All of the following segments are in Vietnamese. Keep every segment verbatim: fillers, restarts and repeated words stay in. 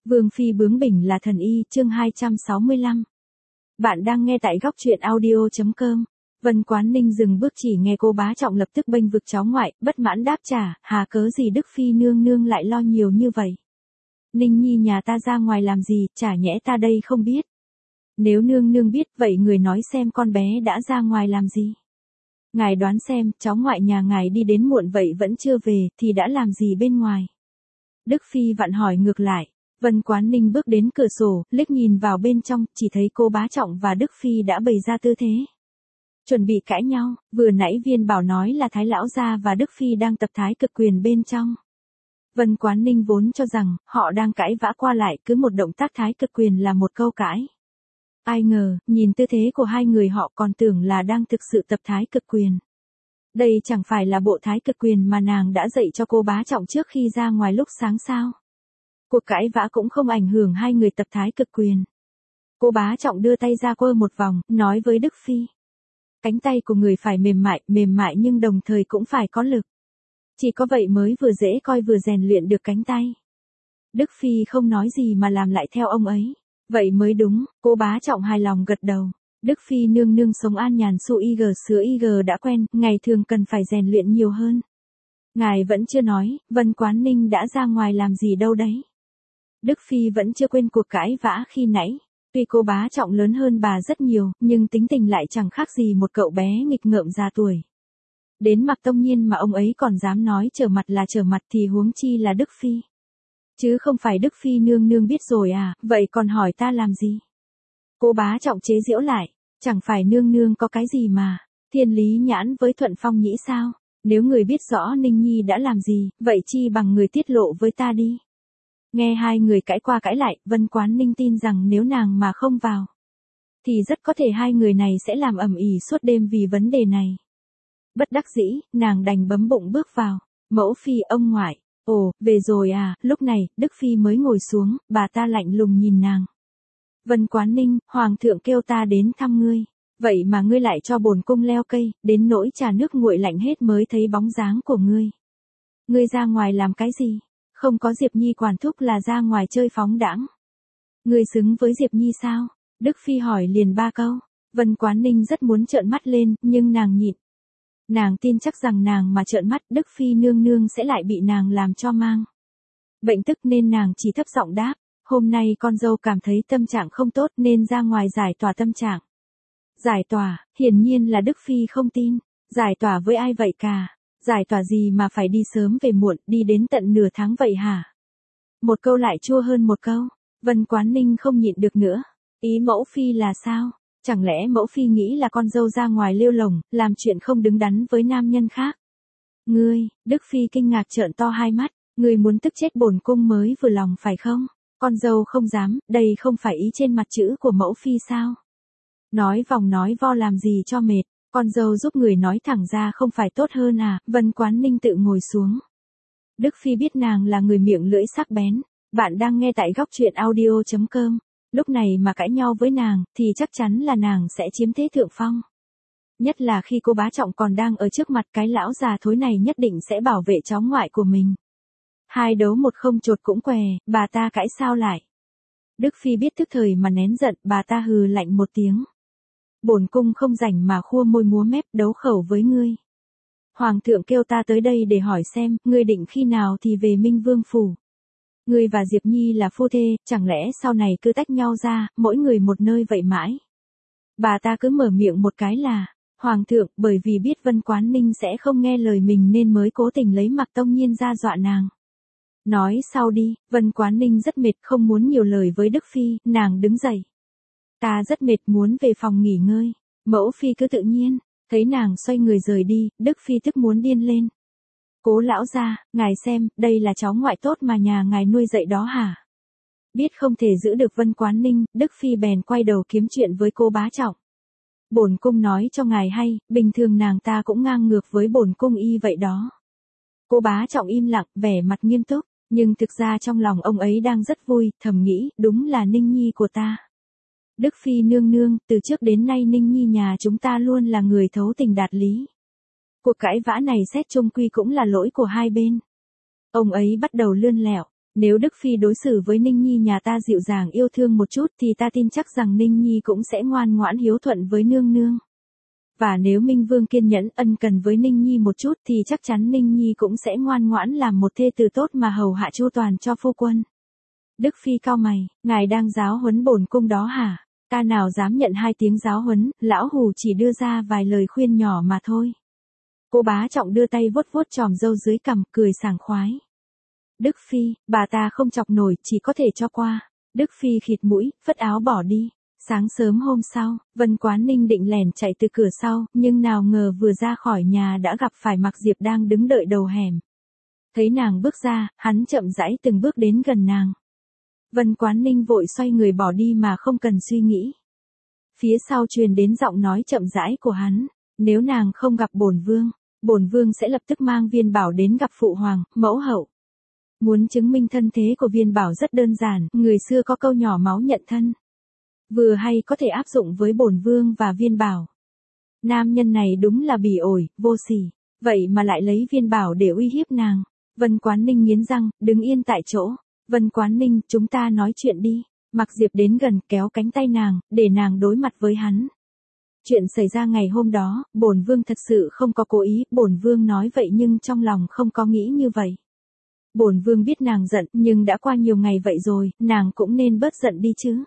Vương phi bướng bỉnh là thần y, chương hai trăm sáu mươi lăm. Bạn đang nghe tại góc truyện audio chấm com. Vân Quán Ninh dừng bước chỉ nghe cô bá trọng lập tức bênh vực cháu ngoại, bất mãn đáp trả, hà cớ gì Đức phi nương nương lại lo nhiều như vậy. Ninh nhi nhà ta ra ngoài làm gì, chả nhẽ ta đây không biết. Nếu nương nương biết, vậy người nói xem con bé đã ra ngoài làm gì. Ngài đoán xem, cháu ngoại nhà ngài đi đến muộn vậy vẫn chưa về, thì đã làm gì bên ngoài. Đức phi vặn hỏi ngược lại. Vân Quán Ninh bước đến cửa sổ, liếc nhìn vào bên trong, chỉ thấy cô bá trọng và Đức phi đã bày ra tư thế. Chuẩn bị cãi nhau, vừa nãy Viên Bảo nói là Thái lão gia và Đức phi đang tập thái cực quyền bên trong. Vân Quán Ninh vốn cho rằng, họ đang cãi vã qua lại, cứ một động tác thái cực quyền là một câu cãi. Ai ngờ, nhìn tư thế của hai người họ còn tưởng là đang thực sự tập thái cực quyền. Đây chẳng phải là bộ thái cực quyền mà nàng đã dạy cho cô bá trọng trước khi ra ngoài lúc sáng sao. Cuộc cãi vã cũng không ảnh hưởng hai người tập thái cực quyền. Cô bá trọng đưa tay ra quơ một vòng, nói với Đức phi. Cánh tay của người phải mềm mại, mềm mại nhưng đồng thời cũng phải có lực. Chỉ có vậy mới vừa dễ coi vừa rèn luyện được cánh tay. Đức phi không nói gì mà làm lại theo ông ấy. Vậy mới đúng, cô bá trọng hài lòng gật đầu. Đức phi nương nương sống an nhàn su ig sứa ig đã quen, ngày thường cần phải rèn luyện nhiều hơn. Ngài vẫn chưa nói, Vân Quán Ninh đã ra ngoài làm gì đâu đấy. Đức phi vẫn chưa quên cuộc cãi vã khi nãy. Tuy cô bá trọng lớn hơn bà rất nhiều, nhưng tính tình lại chẳng khác gì một cậu bé nghịch ngợm già tuổi. Đến Mạc Tông Nhiên mà ông ấy còn dám nói trở mặt là trở mặt thì huống chi là Đức phi. Chứ không phải Đức phi nương nương biết rồi à, vậy còn hỏi ta làm gì? Cô bá trọng chế giễu lại, chẳng phải nương nương có cái gì mà, thiên lý nhãn với Thuận Phong nhĩ sao? Nếu người biết rõ Ninh Nhi đã làm gì, vậy chi bằng người tiết lộ với ta đi. Nghe hai người cãi qua cãi lại, Vân Quán Ninh tin rằng nếu nàng mà không vào, thì rất có thể hai người này sẽ làm ầm ĩ suốt đêm vì vấn đề này. Bất đắc dĩ, nàng đành bấm bụng bước vào. Mẫu phi, ông ngoại. Ồ, về rồi à, lúc này, Đức phi mới ngồi xuống, bà ta lạnh lùng nhìn nàng. Vân Quán Ninh, hoàng thượng kêu ta đến thăm ngươi. Vậy mà ngươi lại cho bổn cung leo cây, đến nỗi trà nước nguội lạnh hết mới thấy bóng dáng của ngươi. Ngươi ra ngoài làm cái gì? Không có Diệp Nhi quản thúc là ra ngoài chơi phóng đãng. Ngươi xứng với Diệp Nhi sao? Đức phi hỏi liền ba câu. Vân Quán Ninh rất muốn trợn mắt lên, nhưng nàng nhịn. Nàng tin chắc rằng nàng mà trợn mắt, Đức phi nương nương sẽ lại bị nàng làm cho mang bệnh tức nên nàng chỉ thấp giọng đáp. Hôm nay con dâu cảm thấy tâm trạng không tốt nên ra ngoài giải tỏa tâm trạng. Giải tỏa, hiển nhiên là Đức phi không tin. Giải tỏa với ai vậy cả? Giải tỏa gì mà phải đi sớm về muộn, đi đến tận nửa tháng vậy hả? Một câu lại chua hơn một câu. Vân Quán Ninh không nhịn được nữa. Ý mẫu phi là sao? Chẳng lẽ mẫu phi nghĩ là con dâu ra ngoài lêu lồng, làm chuyện không đứng đắn với nam nhân khác? Ngươi, Đức phi kinh ngạc trợn to hai mắt. Ngươi muốn tức chết bổn cung mới vừa lòng phải không? Con dâu không dám, đây không phải ý trên mặt chữ của mẫu phi sao? Nói vòng nói vo làm gì cho mệt, con dâu giúp người nói thẳng ra không phải tốt hơn à? Vân Quán Ninh tự ngồi xuống. Đức phi biết nàng là người miệng lưỡi sắc bén. Bạn đang nghe tại góc truyện audio chấm com. Lúc này mà cãi nhau với nàng, thì chắc chắn là nàng sẽ chiếm thế thượng phong. Nhất là khi cô bá trọng còn đang ở trước mặt, cái lão già thối này nhất định sẽ bảo vệ cháu ngoại của mình. Hai đấu một không chột cũng què, bà ta cãi sao lại? Đức phi biết tức thời mà nén giận, bà ta hừ lạnh một tiếng. Bổn cung không rảnh mà khua môi múa mép đấu khẩu với ngươi. Hoàng thượng kêu ta tới đây để hỏi xem, ngươi định khi nào thì về Minh Vương phủ. Ngươi và Diệp Nhi là phu thê, chẳng lẽ sau này cứ tách nhau ra, mỗi người một nơi vậy mãi? Bà ta cứ mở miệng một cái là, Hoàng thượng, bởi vì biết Vân Quán Ninh sẽ không nghe lời mình nên mới cố tình lấy Mạc Tông Nhiên ra dọa nàng. Nói sau đi, Vân Quán Ninh rất mệt, không muốn nhiều lời với Đức phi, nàng đứng dậy. Ta rất mệt, muốn về phòng nghỉ ngơi. Mẫu phi cứ tự nhiên. Thấy nàng xoay người rời đi, Đức phi tức muốn điên lên. Cố lão gia, ngài xem, đây là cháu ngoại tốt mà nhà ngài nuôi dạy đó hả? Biết không thể giữ được Vân Quán Ninh, Đức phi bèn quay đầu kiếm chuyện với cô bá trọng. Bổn cung nói cho ngài hay, bình thường nàng ta cũng ngang ngược với bổn cung y vậy đó. Cô bá trọng im lặng, vẻ mặt nghiêm túc, nhưng thực ra trong lòng ông ấy đang rất vui, thầm nghĩ, đúng là Ninh Nhi của ta. Đức phi nương nương, từ trước đến nay Ninh Nhi nhà chúng ta luôn là người thấu tình đạt lý. Cuộc cãi vã này xét chung quy cũng là lỗi của hai bên. Ông ấy bắt đầu lươn lẹo, Nếu Đức Phi đối xử với Ninh Nhi nhà ta dịu dàng yêu thương một chút thì ta tin chắc rằng Ninh Nhi cũng sẽ ngoan ngoãn hiếu thuận với nương nương. Và nếu Minh Vương kiên nhẫn ân cần với Ninh Nhi một chút thì chắc chắn Ninh Nhi cũng sẽ ngoan ngoãn làm một thê tử tốt mà hầu hạ chu toàn cho phu quân. Đức Phi cau mày, ngài đang giáo huấn bổn cung đó hả? Ta nào dám nhận hai tiếng giáo huấn, lão hù chỉ đưa ra vài lời khuyên nhỏ mà thôi. Cô bá trọng đưa tay vuốt vuốt chòm râu dưới cằm, cười sảng khoái. Đức Phi, bà ta không chọc nổi, chỉ có thể cho qua. Đức Phi khịt mũi, phất áo bỏ đi. Sáng sớm hôm sau, Vân Quán Ninh định lẻn chạy từ cửa sau, nhưng nào ngờ vừa ra khỏi nhà đã gặp phải Mạc Diệp đang đứng đợi đầu hẻm. Thấy nàng bước ra, hắn chậm rãi từng bước đến gần nàng. Vân Quán Ninh vội xoay người bỏ đi mà không cần suy nghĩ. Phía sau truyền đến giọng nói chậm rãi của hắn, nếu nàng không gặp bổn vương, bổn vương sẽ lập tức mang Viên Bảo đến gặp phụ hoàng, mẫu hậu. Muốn chứng minh thân thế của Viên Bảo rất đơn giản, người xưa có câu nhỏ máu nhận thân. Vừa hay có thể áp dụng với bổn vương và Viên Bảo. Nam nhân này đúng là bỉ ổi, vô sỉ, vậy mà lại lấy Viên Bảo để uy hiếp nàng. Vân Quán Ninh nghiến răng, đứng yên tại chỗ. Vân Quán Ninh, chúng ta nói chuyện đi. Mạc Diệp đến gần kéo cánh tay nàng, để nàng đối mặt với hắn. Chuyện xảy ra ngày hôm đó, bổn vương thật sự không có cố ý, bổn vương nói vậy nhưng trong lòng không có nghĩ như vậy. Bổn vương biết nàng giận, nhưng đã qua nhiều ngày vậy rồi, nàng cũng nên bớt giận đi chứ.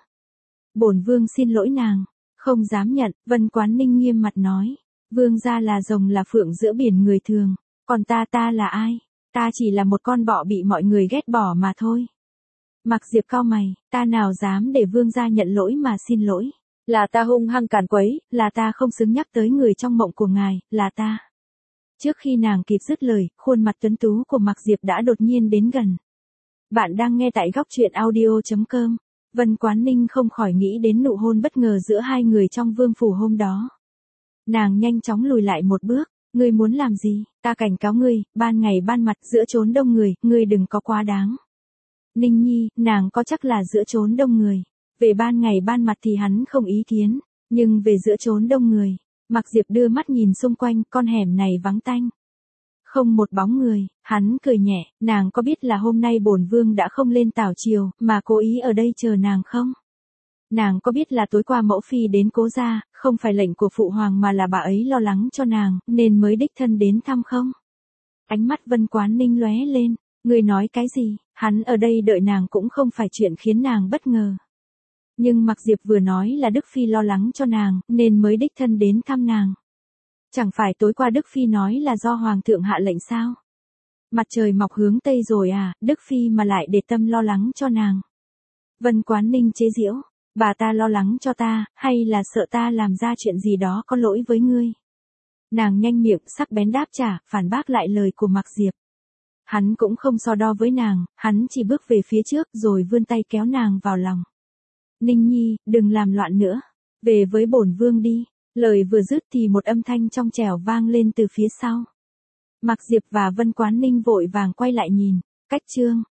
Bổn vương xin lỗi nàng, không dám nhận, Vân Quán Ninh nghiêm mặt nói. Vương gia là rồng là phượng giữa biển người thường, còn ta ta là ai? Ta chỉ là một con bọ bị mọi người ghét bỏ mà thôi. Mạc Diệp cau mày, ta nào dám để vương gia nhận lỗi mà xin lỗi. Là ta hung hăng càn quấy, là ta không xứng nhắc tới người trong mộng của ngài, là ta. Trước khi nàng kịp dứt lời, khuôn mặt tuấn tú của Mạc Diệp đã đột nhiên đến gần. Bạn đang nghe tại góc truyện audio chấm com. Vân Quán Ninh không khỏi nghĩ đến nụ hôn bất ngờ giữa hai người trong vương phủ hôm đó. Nàng nhanh chóng lùi lại một bước, ngươi muốn làm gì, ta cảnh cáo ngươi, ban ngày ban mặt giữa chốn đông người, ngươi đừng có quá đáng. Ninh Nhi, nàng có chắc là giữa chốn đông người. Về ban ngày ban mặt thì hắn không ý kiến, nhưng về giữa chốn đông người, Mạc Diệp đưa mắt nhìn xung quanh, con hẻm này vắng tanh. Không một bóng người, hắn cười nhẹ, nàng có biết là hôm nay bổn vương đã không lên tảo triều, mà cố ý ở đây chờ nàng không? Nàng có biết là tối qua mẫu phi đến Cố gia, không phải lệnh của phụ hoàng mà là bà ấy lo lắng cho nàng, nên mới đích thân đến thăm không? Ánh mắt Vân Quán Ninh lóe lên, ngươi nói cái gì, hắn ở đây đợi nàng cũng không phải chuyện khiến nàng bất ngờ. Nhưng Mạc Diệp vừa nói là Đức Phi lo lắng cho nàng, nên mới đích thân đến thăm nàng. Chẳng phải tối qua Đức Phi nói là do Hoàng thượng hạ lệnh sao? Mặt trời mọc hướng Tây rồi à, Đức Phi mà lại để tâm lo lắng cho nàng. Vân Quán Ninh chế giễu, bà ta lo lắng cho ta, hay là sợ ta làm ra chuyện gì đó có lỗi với ngươi? Nàng nhanh miệng sắc bén đáp trả, phản bác lại lời của Mạc Diệp. Hắn cũng không so đo với nàng, hắn chỉ bước về phía trước rồi vươn tay kéo nàng vào lòng. Ninh Nhi, đừng làm loạn nữa. Về với bổn vương đi. Lời vừa dứt thì một âm thanh trong trẻo vang lên từ phía sau. Mạc Diệp và Vân Quán Ninh vội vàng quay lại nhìn. Cách chương.